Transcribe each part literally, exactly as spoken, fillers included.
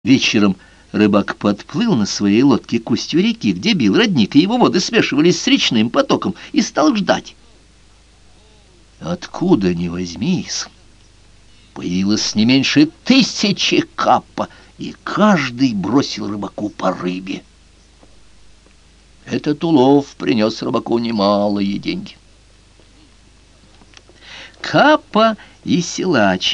Вечером рыбак подплыл на своей лодке к устью реки, где бил родник, и его воды смешивались с речным потоком, и стал ждать. Откуда ни возьмись, появилось не меньше тысячи каппа, и каждый бросил рыбаку по рыбе. Этот улов принес рыбаку немалые деньги. Каппа и силач.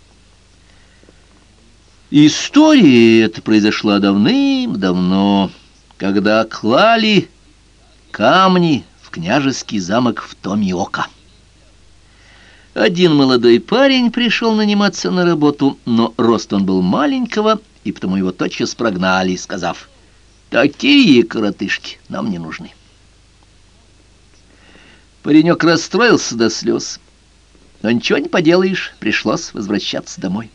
История эта произошла давным-давно, когда клали камни в княжеский замок в Томиока. Один молодой парень пришел наниматься на работу, но рост он был маленького, и потому его тотчас прогнали, сказав: «Такие коротышки нам не нужны». Паренек расстроился до слез, но ничего не поделаешь, пришлось возвращаться домой.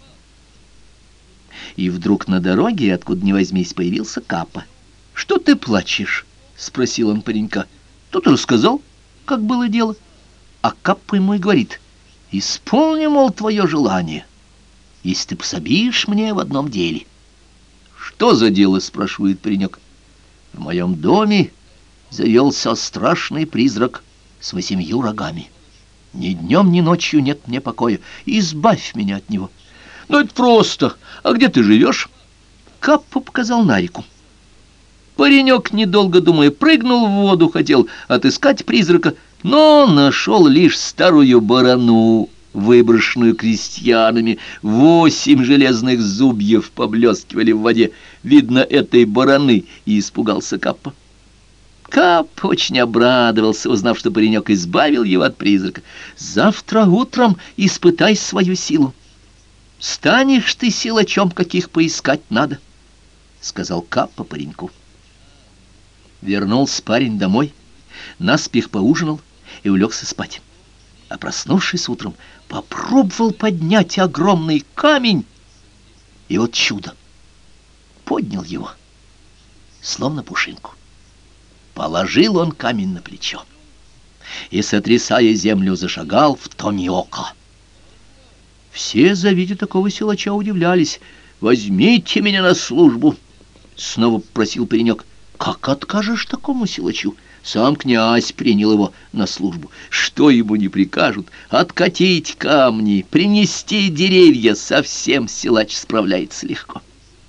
И вдруг на дороге, откуда ни возьмись, появился Каппа. «Что ты плачешь?» — спросил он паренька. Тот рассказал, как было дело. А Каппа ему и говорит: «Исполни, мол, твое желание, если ты пособишь мне в одном деле». «Что за дело?» — спрашивает паренек. «В моем доме завелся страшный призрак с восемью рогами. Ни днем, ни ночью нет мне покоя. Избавь меня от него». «Ну, это просто. А где ты живешь?» Каппа показал на реку. Паренек, недолго думая, прыгнул в воду, хотел отыскать призрака, но нашел лишь старую барану, выброшенную крестьянами. Восемь железных зубьев поблескивали в воде. Видно, этой бараны, и испугался Каппа. Каппа очень обрадовался, узнав, что паренек избавил его от призрака. «Завтра утром испытай свою силу. Станешь ты силачом, каких поискать надо», — сказал Каппа пареньку. Вернулся парень домой, наспех поужинал и улегся спать. А проснувшись утром, попробовал поднять огромный камень, и вот чудо! Поднял его, словно пушинку. Положил он камень на плечо и, сотрясая землю, зашагал в Томиока. Все, завидя такого силача, удивлялись. «Возьмите меня на службу!» — снова просил паренек. «Как откажешь такому силачу? Сам князь принял его на службу. Что ему не прикажут? Откатить камни, принести деревья. Совсем силач справляется легко».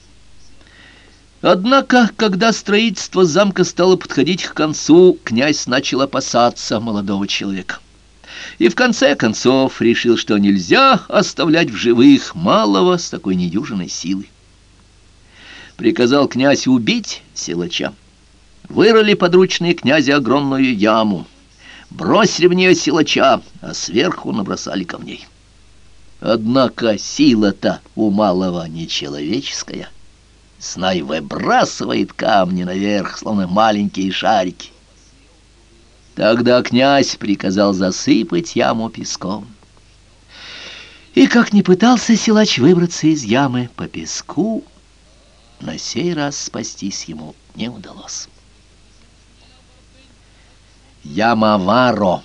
Однако, когда строительство замка стало подходить к концу, князь начал опасаться молодого человека. И в конце концов решил, что нельзя оставлять в живых малого с такой недюжинной силой. Приказал князь убить силача. Вырыли подручные князя огромную яму, бросили в нее силача, а сверху набросали камней. Однако сила-то у малого нечеловеческая. Знай, выбрасывает камни наверх, словно маленькие шарики. Тогда князь приказал засыпать яму песком. И как ни пытался силач выбраться из ямы по песку, на сей раз спастись ему не удалось. Ямаваро.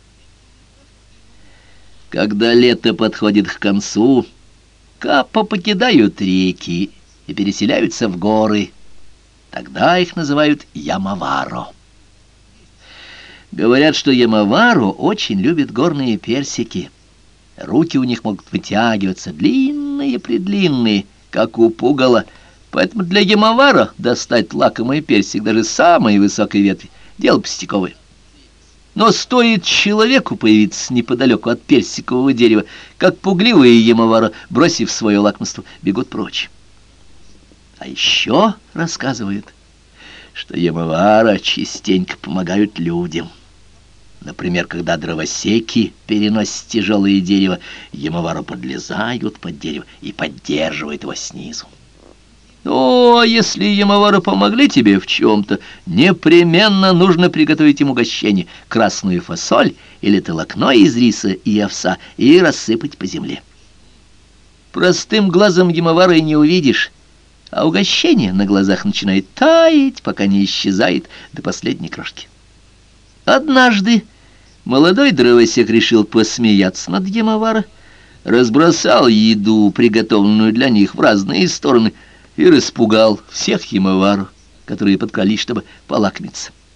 Когда лето подходит к концу, каппа покидают реки и переселяются в горы. Тогда их называют Ямаваро. Говорят, что ямаваро очень любят горные персики. Руки у них могут вытягиваться, длинные-предлинные, как у пугала. Поэтому для ямаваро достать лакомый персик даже с самой высокой ветви — дело пустяковое. Но стоит человеку появиться неподалеку от персикового дерева, как пугливые ямаваро, бросив свое лакомство, бегут прочь. А еще рассказывают, что ямаваро частенько помогают людям. Например, когда дровосеки переносят тяжелое дерево, ямаваро подлезают под дерево и поддерживают его снизу. Ну, а если ямаваро помогли тебе в чем-то, непременно нужно приготовить им угощение: красную фасоль или толокно из риса и овса, и рассыпать по земле. Простым глазом ямаваро и не увидишь, а угощение на глазах начинает таять, пока не исчезает до последней крошки. Однажды молодой дровосек решил посмеяться над ямаваро, разбросал еду, приготовленную для них, в разные стороны, и распугал всех ямоваров, которые подкрались, чтобы полакомиться.